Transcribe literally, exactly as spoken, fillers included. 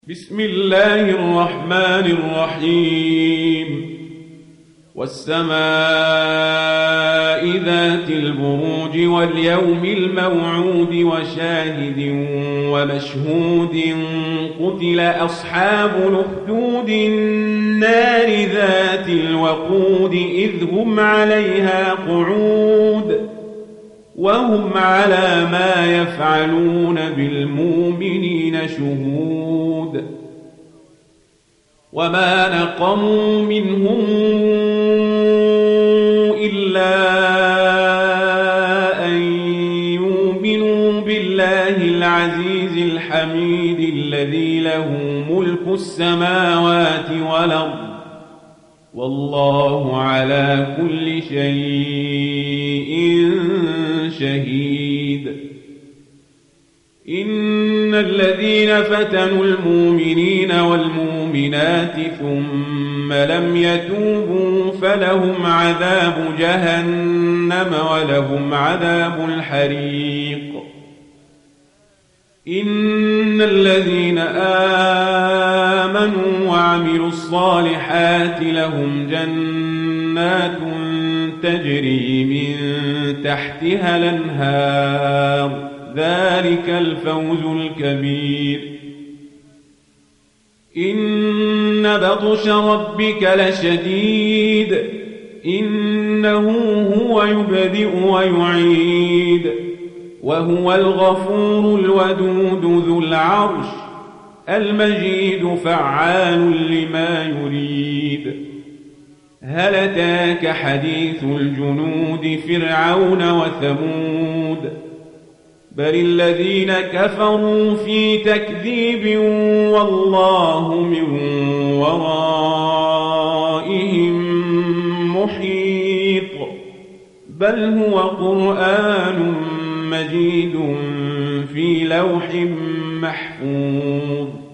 بسم الله الرحمن الرحيم والسماء ذات البروج واليوم الموعود وشاهد ومشهود قتل أصحاب الأخدود النار ذات الوقود إذ هم عليها قعود وهم على ما يفعلون بالمؤمنين شهود وما نقموا منهم إلا أن يؤمنوا بالله العزيز الحميد الذي له ملك السماوات والأرض والله على كل شيء شهيد. إن الذين فتنوا المؤمنين والمؤمنات ثم لم يتوبوا فلهم عذاب جهنم ولهم عذاب الحريق. إن الذين آمنوا وعملوا الصالحات لهم جنات تجري من تحتها الأنهار ذلك الفوز الكبير. إن بطش ربك لشديد إنه هو يبدئ ويعيد وهو الغفور الودود ذو العرش المجيد فعال لما يريد. هل أتاك حديث الجنود فرعون وثمود بل الذين كفروا في تكذيب والله من ورائهم محيط بل هو قرآن مجيد في لوح محفوظ.